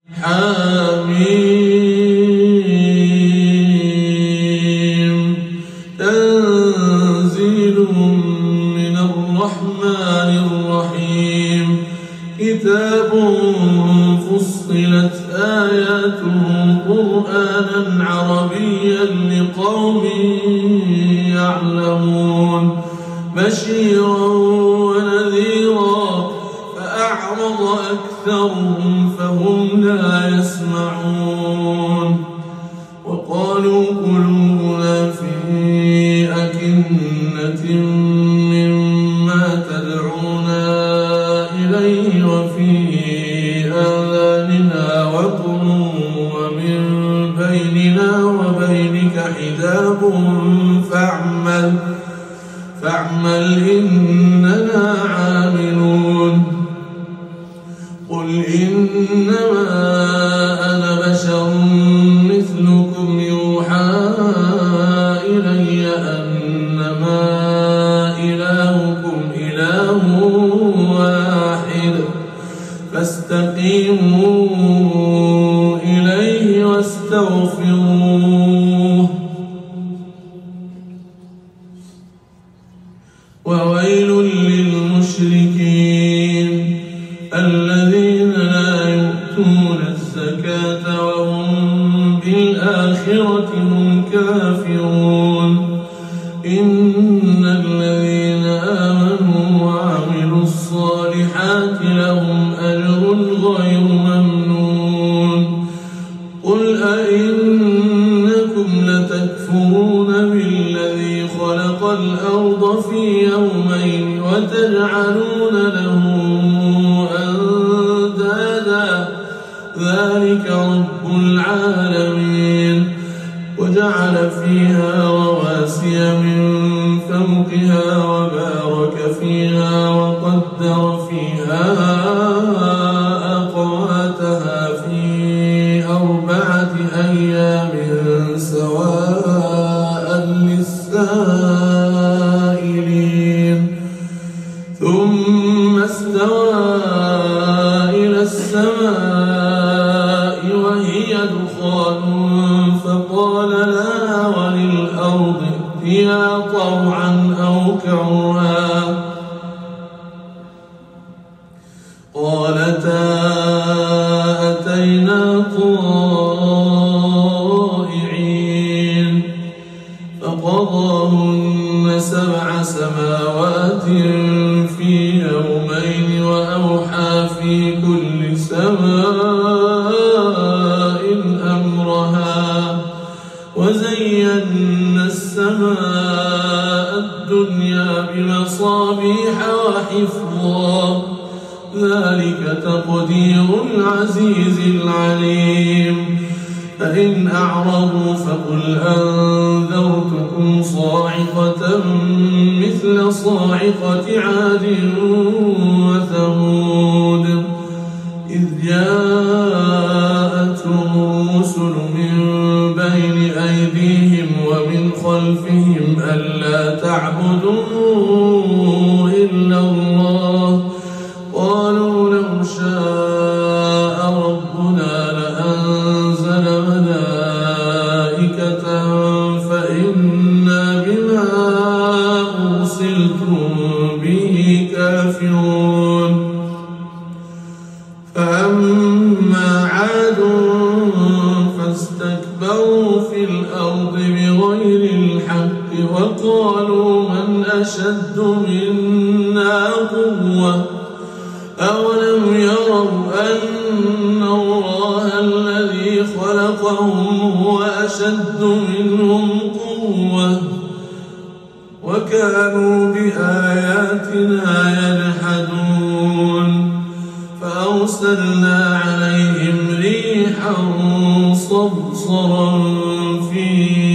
حميم تنزيل من الرحمن الرحيم كتاب فصلت آياته قرآنا عربيا لقوم يعلمون بشيرا ونذيرا فأعرض أكثرهم فهم لا يسمعون وقالوا قلوبنا في أكنة مما تدعونا إليه وفي آذاننا وقر ومن بيننا وبينك حجاب فاعمل إننا عاملون قل إنما أنا بشر مثلكم يوحى إلي أنما إلهكم إله واحد فاستقيموا إليه واستغفروه وويل للمشركين الذين لا يؤتون الزكاة وهم بالآخرة هم كافرون إن الذين آمنوا وعملوا الصالحات لهم أجر غير ممنون قل أئنكم لتكفرون بالذي خلق الأرض في يومين وتجعلون له أندادا ذلك رب العالمين وجعل فيها رواسي من فوقها وبارك فيها وقدر فيها أقواتها في 4 أيام سواء للسائلين ثم استوى إلى السماء وهي دخان فقال لها وللأرض ائتيا طوعا أو كرها قالتا أتينا طائعين فقضاهن 7 سماوات في يومين وأوحى في كل سماء أمرها وزينا السماء الدنيا بمصابيح وحفظا ذلك تقدير العزيز العليم فإن أعرضوا فقل أنذرتكم صاعقة مثل صاعقة عاد وثمود إذ جاءتهم الرسل من بين أيديهم ومن خلفهم ألا تعبدوا إلا الله قالوا لو شاء ربنا لأنزل ملائكة فإنا بما أرسلتم به كافرون فأما عاد فاستكبروا في الأرض بغير الحق وقالوا من أشد منا قوة أولم يروا أن الله الذي خلقهم هو أشد منهم قوة وكانوا بآياتنا يجحدون فأرسلنا عليهم ريحا صرصرا في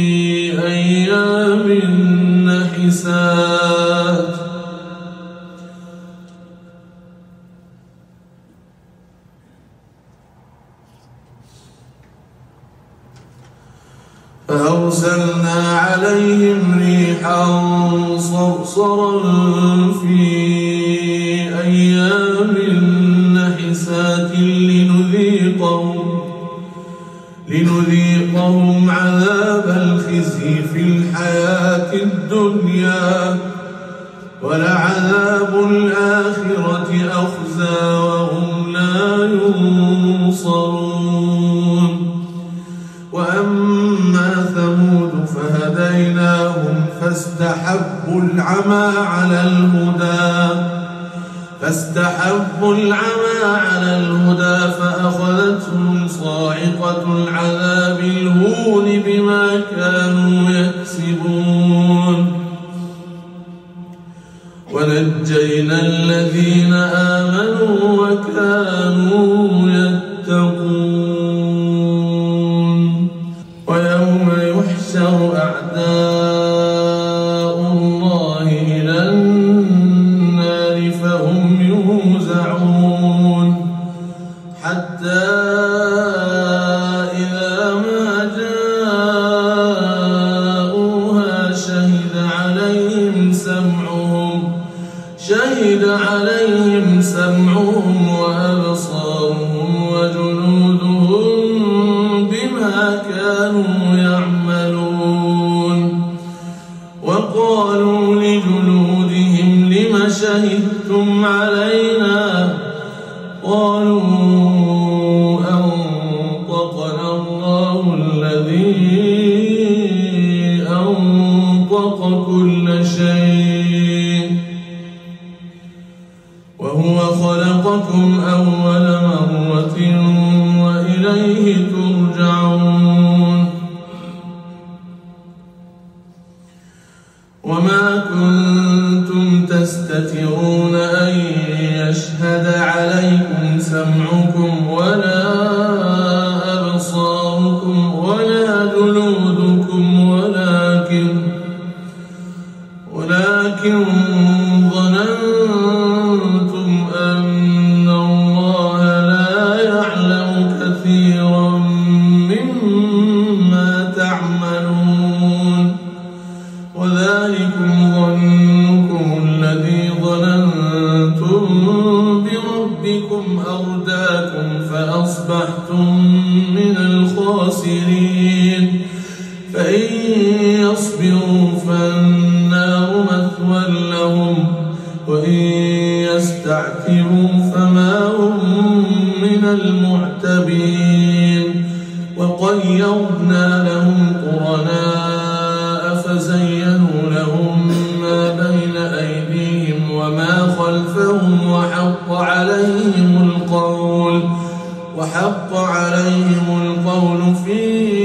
أيام نحسات فأرسلنا عليهم ريحا صرصرا في أيام نحسات لنذيقهم لنذيقهم عذاب الخزي في الحياة الدنيا ولعذاب الآخرة أخزى وهم لا ينصرون. وأما ثمود فهديناهم فاستحبوا العمى على الهدى فأخذتهم صاعقة العذاب الهون بما كانوا يكسبون. ونجينا الذين آمنوا وكانوا يتقون. ويوم يحشر أعداء الله إلى النار فهم يوزعون حتى إذا ما جاءوها شهد عليهم سمعهم وأبصارهم وجلودهم بما كانوا يعملون. وقالوا لجلودهم لم شهدتم علينا قالوا أنطقنا الله الذي أنطق كل شيء وهو خلقكم أول مرة وإليه ترجعون. وما كنتم تستترون أن يشهد عليكم سمعكم ولا أبصاركم ولا جلودكم ولكن ظننتم أن الله لا يعلم كثيرا مما تعملون. وذلكم ظنكم الذي ظننتم بربكم أرداكم فأصبحتم من الخاسرين. فإن يصبروا فالنار مثوى لهم وإن يستعتبوا فما هم من المعتبين. وقيضنا لهم قرناء فزينوا لهم ما بين أيديهم وما خلفهم وحق عليهم القول في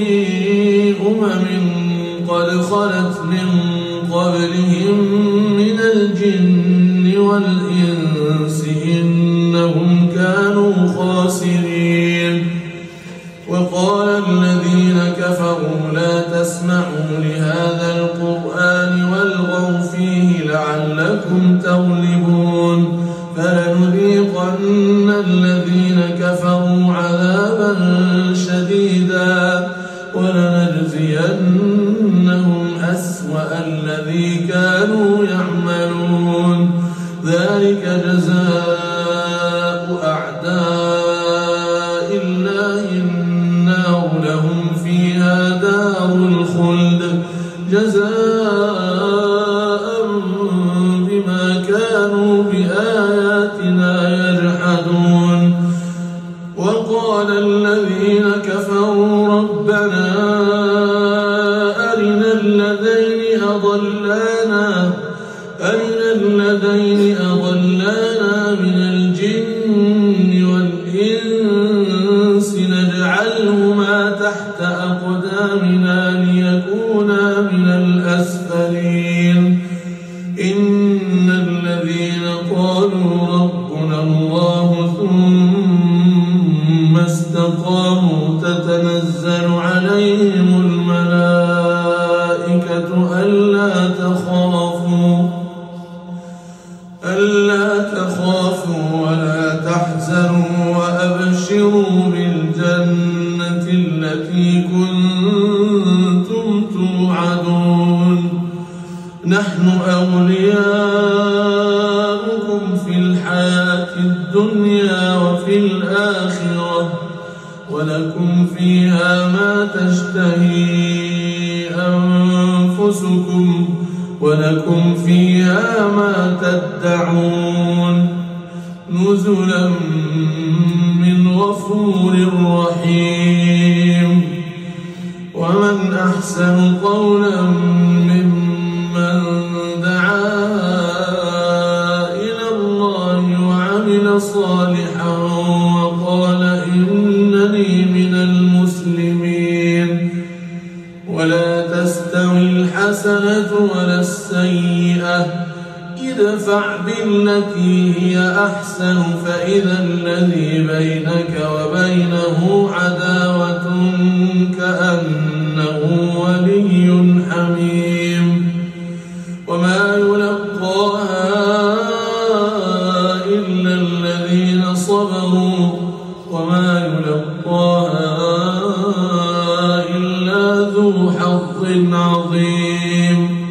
قد خلت من قبلهم من الجن والإنس إنهم كانوا خاسرين. وقال الذين كفروا لا تسمعوا لهذا القرآن والغوا فيه لعلكم تغلبون. فلنذيقن الذين كفروا عذابا شديدا ولنجزينهم أسوأ الذي كانوا يعملون. ذلك جزاء أعداء الله النار لهم فيها دار الخلد جزاء بما كانوا بآياتنا يجحدون. وقال الذين كفروا ربنا أرنا الذين أضلانا من الجن والإنس نجعلهما تحت أقدامنا ليكونا من الأسفلين. إن الذين قالوا ربنا الله ثم استقاموا تتنزل عليهم الملائكة ألا تخافوا ولا تحزنوا وأبشروا بالجنة التي كنتم توعدون. نحن أولياؤكم في الحياة الدنيا وفي الآخرة ولكم فيها ما تشتهي أنفسكم ولكم فيها ما تدعون نزلا من غفور رحيم. ومن أحسن قولا ممن دعا إلى الله وعمل صالحا وقال إنني من المسلمين. ولا تستوي الحسنة ولا السيئة ادفع بالتي هي أحسن فإذا الذي بينك وبينه عداوة كأنه ولي حميم. وما يلقاها إلا الذين صبروا وما يلقاها إلا ذو حظ عظيم.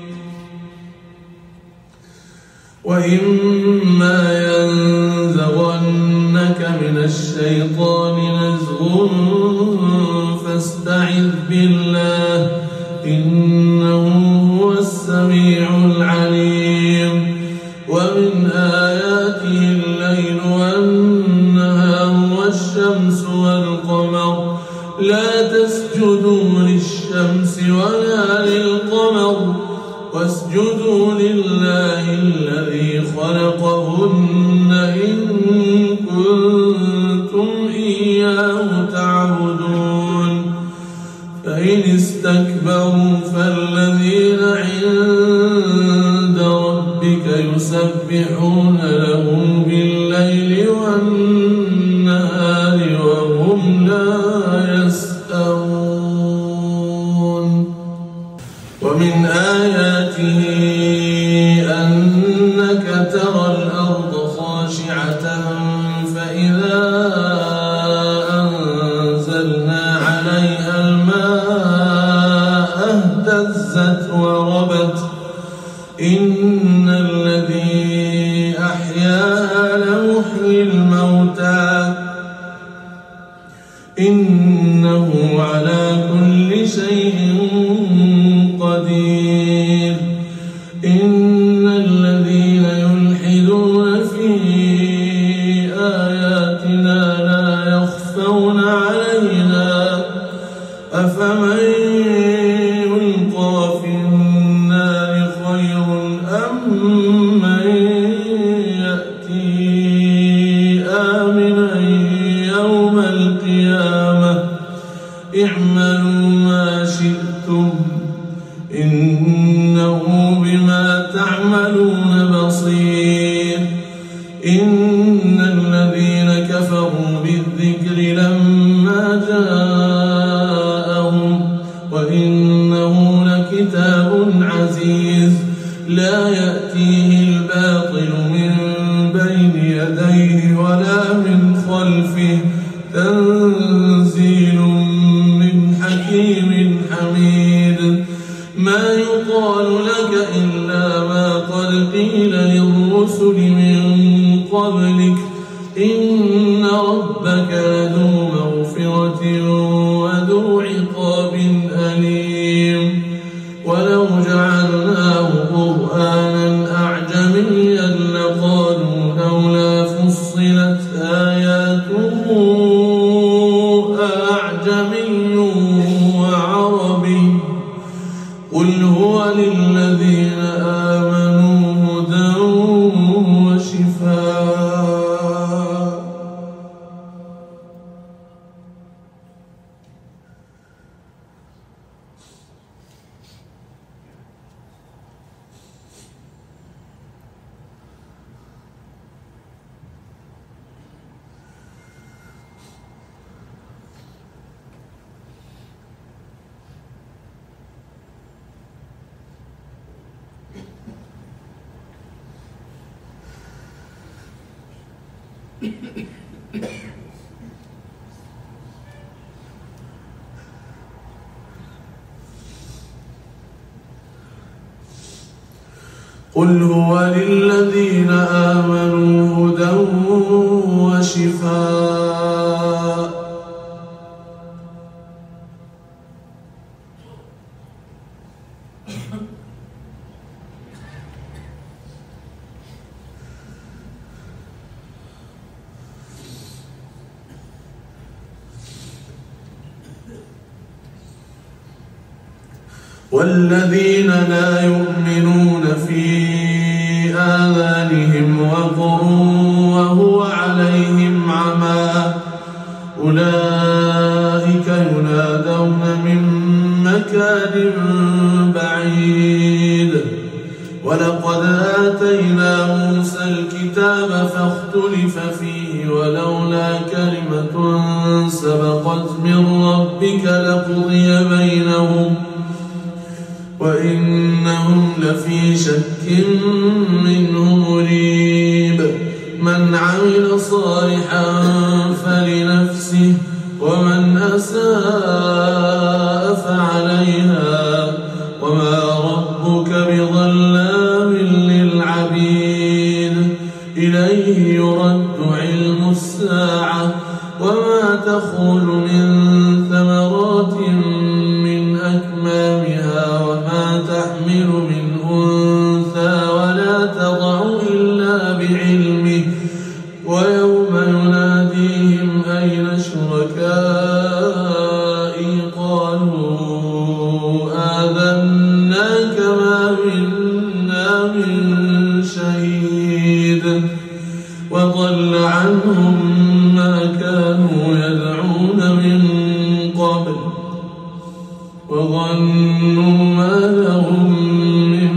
وإما ينزغنك من الشيطان نزغ فاستعذ بالله إنه هو السميع العليم. ومن آياته الليل والنهار والشمس والقمر لا تسجدوا للشمس ولا للقمر واسجدوا لله الذي خلقهن إن كنتم إياه تعبدون. فإن استكبروا فالذين عند ربك يسبحون له بالليل والنهار وهم لا يسأمون. ومن آياته أنك ترى الأرض خاشعة فإذا أنزلنا عليها الماء اهتزت وربت إن الذي أحياها لمحيي الموتى إنه على كل شيء قدير. إن الذين يلحدون في آياتنا لا يخفون علينا أفمن يلقى في النار خير أم من يأتي آمنا يوم القيامة اعملوا ما شئتم إنه بما تعملون بصير. إن الذين كفروا بالذكر لما جاءهم وإنه لكتاب عزيز لا يأتيه الباطل من بين يديه ولا من خلفه تنزيل من حكيم حميد. ما يقال لك إلا ما قد قيل للرسل من قبلك إن ربك لذو مغفرة وذو عقاب أليم. ولو جعلناه قرآنا أعجميا لقالوا لولا فصلت آياته أعجمي وعربي قل هو للذين آمنوا هدى وشفاء. قل هو للذين آمنوا هدى وشفاء والذين لا يؤمنون في آذانهم وقر وهو عليهم عمى أولئك ينادون من مكان بعيد ولقد آتينا موسى الكتاب فاختلف فيه ولولا كلمة سبقت من ربك لقضي بينهم وإنهم لفي شك منه مريب من عمل صالحا فلنفسه ومن أساء فعليها وما ربك بظلام للعبيد إليه يرد علم الساعة وما تخرج من ثمرات من أكمامها وما تحمل من أنثى ولا تضع إلا بعلمه ويوم يناديهم أين شركائي قالوا آذناك ما منا من شهيد وضل عنهم ما كانوا يدعون من قبل وظنوا ما لهم من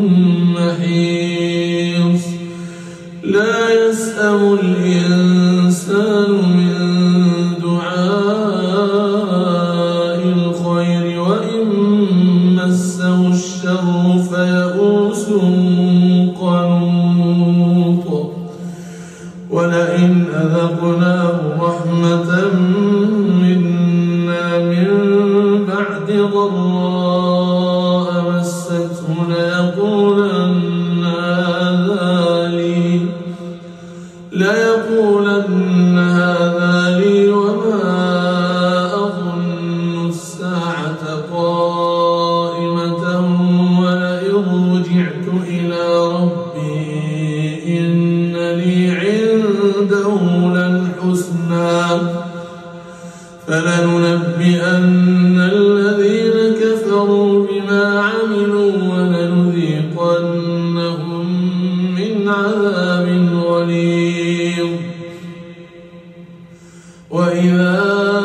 محيص لا يسأم الإنسان من دعاء الخير وإن مسه الشر فيئوس قنوط ولئن أذقناه رحمة منا من بعد ضراء مسته ليقولن هذا لي وما أظن الساعة قائمة ولئن رجعت إلى ربي إن لي عنده للحسنى فلننبئن الذين كفروا بما عملوا ولنذيقنهم من عذاب غليظ وإذا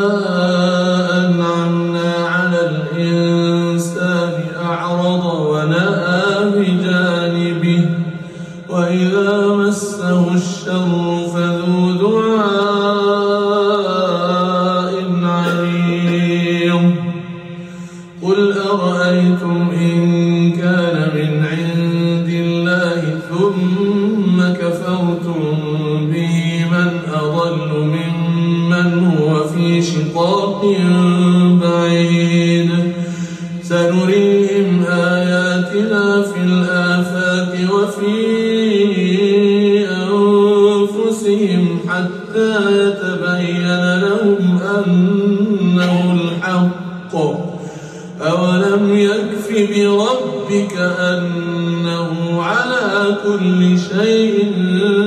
أنعمنا على الإنسان أعرض ونأى بجانبه وإذا مسه الشر فذو دعاء عريض قل أرأيتم إن كان من عند الله ثم كفرتم به من أضل ممن هو في شقاق بعيد سنريهم آياتنا في الآفاق وفي أنفسهم حتى يتبين لهم أنه الحق أولم يكف بربك أنه على كل شيء